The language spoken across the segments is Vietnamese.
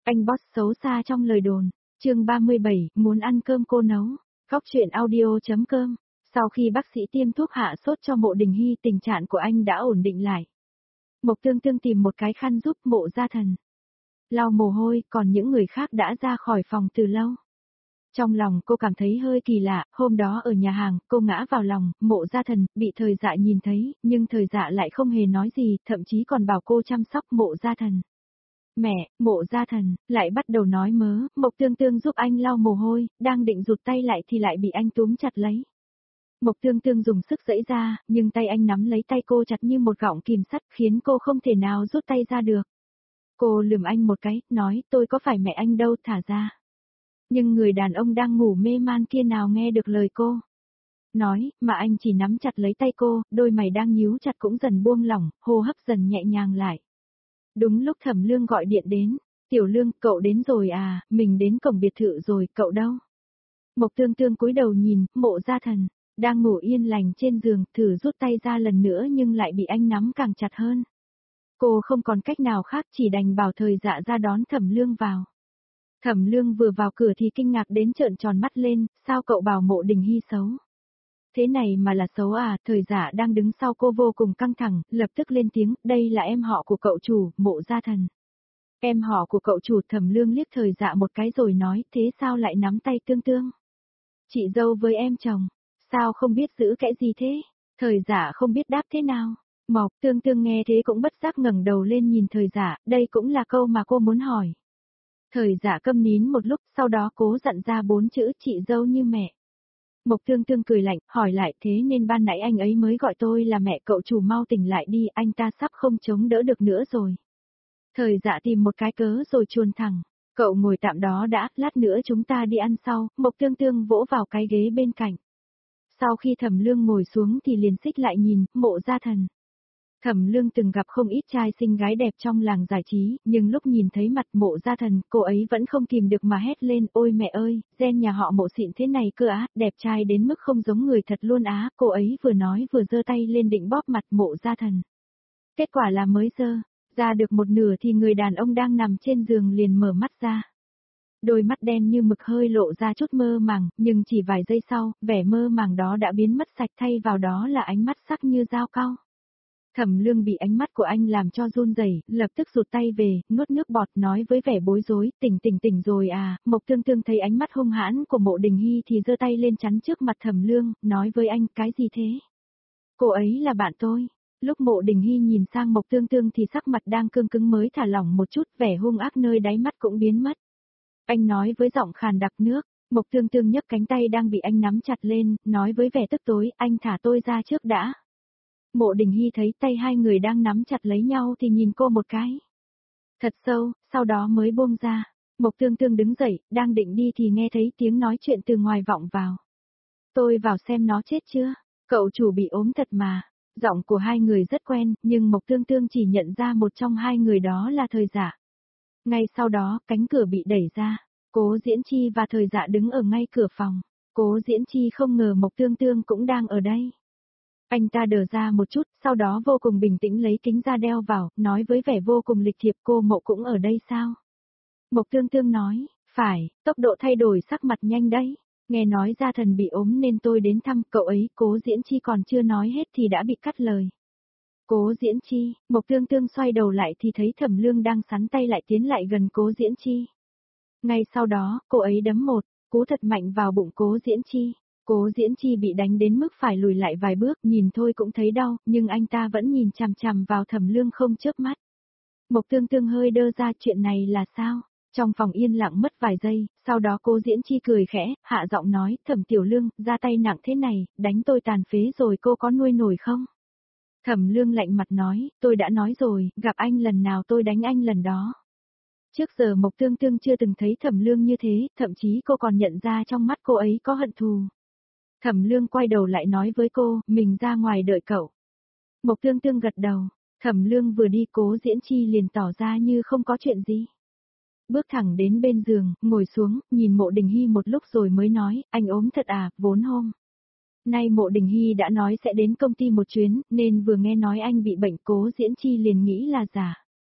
Anh boss xấu xa trong lời đồn. Chương 37, muốn ăn cơm cô nấu. Góc truyện audio.com. Sau khi bác sĩ tiêm thuốc hạ sốt cho Mộ Đình Hy, tình trạng của anh đã ổn định lại. Mộc Tương Tương tìm một cái khăn giúp Mộ Gia Thần lau mồ hôi, còn những người khác đã ra khỏi phòng từ lâu. Trong lòng cô cảm thấy hơi kỳ lạ, hôm đó ở nhà hàng, cô ngã vào lòng Mộ Gia Thần, bị Thời Dạ nhìn thấy, nhưng Thời Dạ lại không hề nói gì, thậm chí còn bảo cô chăm sóc Mộ Gia Thần. Mẹ, Mộ Gia Thần, lại bắt đầu nói mớ, Mộc Tương Tương giúp anh lau mồ hôi, đang định rụt tay lại thì lại bị anh túm chặt lấy. Mộc Tương Tương dùng sức giãy ra, nhưng tay anh nắm lấy tay cô chặt như một gọng kìm sắt khiến cô không thể nào rút tay ra được. Cô lườm anh một cái, nói tôi có phải mẹ anh đâu, thả ra. Nhưng người đàn ông đang ngủ mê man kia nào nghe được lời cô nói, mà anh chỉ nắm chặt lấy tay cô, đôi mày đang nhíu chặt cũng dần buông lỏng, hô hấp dần nhẹ nhàng lại. Đúng lúc Thẩm Lương gọi điện đến, Tiểu Lương, cậu đến rồi à, mình đến cổng biệt thự rồi, cậu đâu? Mộc Tương Tương cúi đầu nhìn, Mộ Gia Thần đang ngủ yên lành trên giường, thử rút tay ra lần nữa nhưng lại bị anh nắm càng chặt hơn. Cô không còn cách nào khác, chỉ đành bảo Thời Dạ ra đón Thẩm Lương vào. Thẩm Lương vừa vào cửa thì kinh ngạc đến trợn tròn mắt lên, sao cậu bảo Mộ Đình Hy xấu? Thế này mà là xấu à? Thời Dạ đang đứng sau cô vô cùng căng thẳng, lập tức lên tiếng, đây là em họ của cậu chủ, Mộ Gia Thần. Em họ của cậu chủ? Thẩm Lương liếc Thời Dạ một cái rồi nói, thế sao lại nắm tay Tương Tương? Chị dâu với em chồng, sao không biết giữ kẽ gì thế? Thời Dạ không biết đáp thế nào. Mộc Tương Tương nghe thế cũng bất giác ngẩng đầu lên nhìn Thời Dạ, đây cũng là câu mà cô muốn hỏi. Thời Dạ câm nín một lúc, sau đó cố dặn ra 4 chữ, chị dâu như mẹ. Mộc Tương Tương cười lạnh, hỏi lại, thế nên ban nãy anh ấy mới gọi tôi là mẹ, cậu chủ mau tỉnh lại đi, anh ta sắp không chống đỡ được nữa rồi. Thời Dạ tìm một cái cớ rồi chuồn thẳng, cậu ngồi tạm đó đã, lát nữa chúng ta đi ăn sau. Mộc Tương Tương vỗ vào cái ghế bên cạnh. Sau khi Thẩm Lương ngồi xuống thì liền xích lại nhìn, Mộ Gia Thần. Thẩm Lương từng gặp không ít trai xinh gái đẹp trong làng giải trí, nhưng lúc nhìn thấy mặt Mộ Gia Thần, cô ấy vẫn không kìm được mà hét lên, ôi mẹ ơi, gen nhà họ Mộ xịn thế này cơ á, đẹp trai đến mức không giống người thật luôn á. Cô ấy vừa nói vừa giơ tay lên định bóp mặt Mộ Gia Thần. Kết quả là mới giơ ra được một nửa thì người đàn ông đang nằm trên giường liền mở mắt ra. Đôi mắt đen như mực hơi lộ ra chút mơ màng, nhưng chỉ vài giây sau, vẻ mơ màng đó đã biến mất sạch, thay vào đó là ánh mắt sắc như dao cau. Thẩm Lương bị ánh mắt của anh làm cho run rẩy, lập tức rụt tay về, nuốt nước bọt nói với vẻ bối rối, tỉnh rồi à. Mộc Tương Tương thấy ánh mắt hung hãn của Mộ Đình Hy thì giơ tay lên chắn trước mặt Thẩm Lương, nói với anh, cái gì thế? Cô ấy là bạn tôi. Lúc Mộ Đình Hy nhìn sang Mộc Tương Tương thì sắc mặt đang cương cứng mới thả lỏng một chút, vẻ hung ác nơi đáy mắt cũng biến mất. Anh nói với giọng khàn đặc nước. Mộc Tương Tương nhấc cánh tay đang bị anh nắm chặt lên, nói với vẻ tức tối, anh thả tôi ra trước đã. Mộ Đình Hy thấy tay hai người đang nắm chặt lấy nhau thì nhìn cô một cái thật sâu, sau đó mới buông ra. Mộc Tương Tương đứng dậy, đang định đi thì nghe thấy tiếng nói chuyện từ ngoài vọng vào. Tôi vào xem nó chết chưa? Cậu chủ bị ốm thật mà. Giọng của hai người rất quen, nhưng Mộc Tương Tương chỉ nhận ra một trong hai người đó là Thời Dạ. Ngay sau đó, cánh cửa bị đẩy ra. Cố Diễn Chi và Thời Dạ đứng ở ngay cửa phòng. Cố Diễn Chi không ngờ Mộc Tương Tương cũng đang ở đây. Anh ta đờ ra một chút, sau đó vô cùng bình tĩnh lấy kính ra đeo vào, nói với vẻ vô cùng lịch thiệp, cô Mộ cũng ở đây sao? Mộc Tương Tương nói, phải, tốc độ thay đổi sắc mặt nhanh đấy. Nghe nói Gia Thần bị ốm nên tôi đến thăm cậu ấy. Cố Diễn Chi còn chưa nói hết thì đã bị cắt lời. Cố Diễn Chi? Mộc Tương Tương xoay đầu lại thì thấy Thẩm Lương đang sắn tay lại tiến lại gần Cố Diễn Chi. Ngay sau đó, cô ấy đấm một cú thật mạnh vào bụng Cố Diễn Chi. Cố Diễn Chi bị đánh đến mức phải lùi lại vài bước, nhìn thôi cũng thấy đau, nhưng anh ta vẫn nhìn chằm chằm vào Thẩm Lương không chớp mắt. Mộc Tương Tương hơi đơ ra, chuyện này là sao? Trong phòng yên lặng mất vài giây, sau đó Cố Diễn Chi cười khẽ, hạ giọng nói, Thẩm Tiểu Lương, ra tay nặng thế này, đánh tôi tàn phế rồi cô có nuôi nổi không? Thẩm Lương lạnh mặt nói, tôi đã nói rồi, gặp anh lần nào tôi đánh anh lần đó. Trước giờ Mộc Tương Tương chưa từng thấy Thẩm Lương như thế, thậm chí cô còn nhận ra trong mắt cô ấy có hận thù. Thẩm Lương quay đầu lại nói với cô, mình ra ngoài đợi cậu. Mộc Tương Tương gật đầu, Thẩm Lương vừa đi Cố Diễn Chi liền tỏ ra như không có chuyện gì. Bước thẳng đến bên giường, ngồi xuống, nhìn Mộ Đình Hy một lúc rồi mới nói, anh ốm thật à, vốn hôm nay Mộ Đình Hy đã nói sẽ đến công ty một chuyến, nên vừa nghe nói anh bị bệnh Cố Diễn Chi liền nghĩ là giả.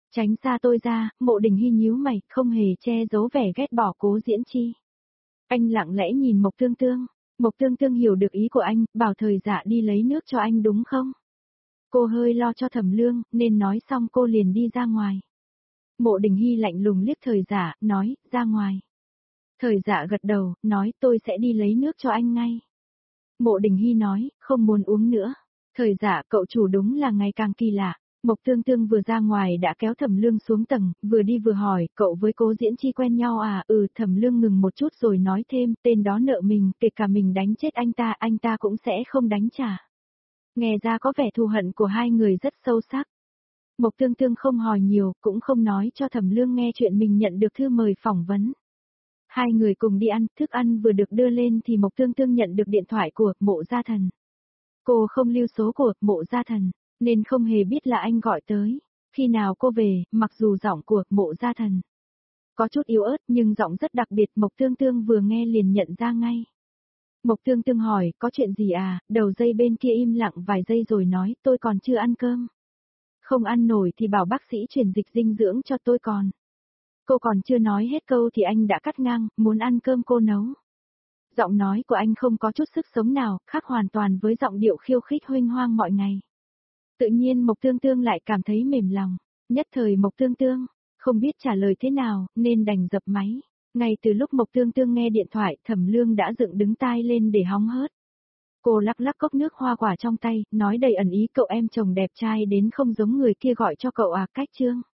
Tránh xa tôi ra, Mộ Đình Hy nhíu mày, không hề che giấu vẻ ghét bỏ Cố Diễn Chi. Anh lặng lẽ nhìn Mộc Tương Tương. Mộc Tương Tương hiểu được ý của anh, bảo Thời Dạ đi lấy nước cho anh đúng không? Cô hơi lo cho Thẩm Lương, nên nói xong cô liền đi ra ngoài. Mộ Đình Hy lạnh lùng liếc Thời Dạ, nói, ra ngoài. Thời Dạ gật đầu, nói tôi sẽ đi lấy nước cho anh ngay. Mộ Đình Hy nói, không muốn uống nữa. Thời Dạ, cậu chủ đúng là ngày càng kỳ lạ. Mộc Tương Tương vừa ra ngoài đã kéo Thẩm Lương xuống tầng, vừa đi vừa hỏi, cậu với Cố Diễn Chi quen nhau à? Thẩm Lương ngừng một chút rồi nói thêm, tên đó nợ mình, kể cả mình đánh chết anh ta cũng sẽ không đánh trả. Nghe ra có vẻ thù hận của hai người rất sâu sắc. Mộc Tương Tương không hỏi nhiều, cũng không nói cho Thẩm Lương nghe chuyện mình nhận được thư mời phỏng vấn. Hai người cùng đi ăn, thức ăn vừa được đưa lên thì Mộc Tương Tương nhận được điện thoại của Mộ Gia Thần. Cô không lưu số của Mộ Gia Thần, nên không hề biết là anh gọi tới. Khi nào cô về, mặc dù giọng của Mộ Gia Thần có chút yếu ớt nhưng giọng rất đặc biệt, Mộc Tương Tương vừa nghe liền nhận ra ngay. Mộc Tương Tương hỏi, có chuyện gì à? Đầu dây bên kia im lặng vài giây rồi nói, tôi còn chưa ăn cơm. Không ăn nổi thì bảo bác sĩ truyền dịch dinh dưỡng cho tôi còn. Cô còn chưa nói hết câu thì anh đã cắt ngang, muốn ăn cơm cô nấu. Giọng nói của anh không có chút sức sống nào, khác hoàn toàn với giọng điệu khiêu khích huênh hoang mọi ngày. Tự nhiên Mộc Tương Tương lại cảm thấy mềm lòng. Nhất thời Mộc Tương Tương không biết trả lời thế nào, nên đành dập máy. Ngay từ lúc Mộc Tương Tương nghe điện thoại, Thẩm Lương đã dựng đứng tai lên để hóng hớt. Cô lắc lắc cốc nước hoa quả trong tay, nói đầy ẩn ý, cậu em chồng đẹp trai đến không giống người kia gọi cho cậu à? Cách Trương.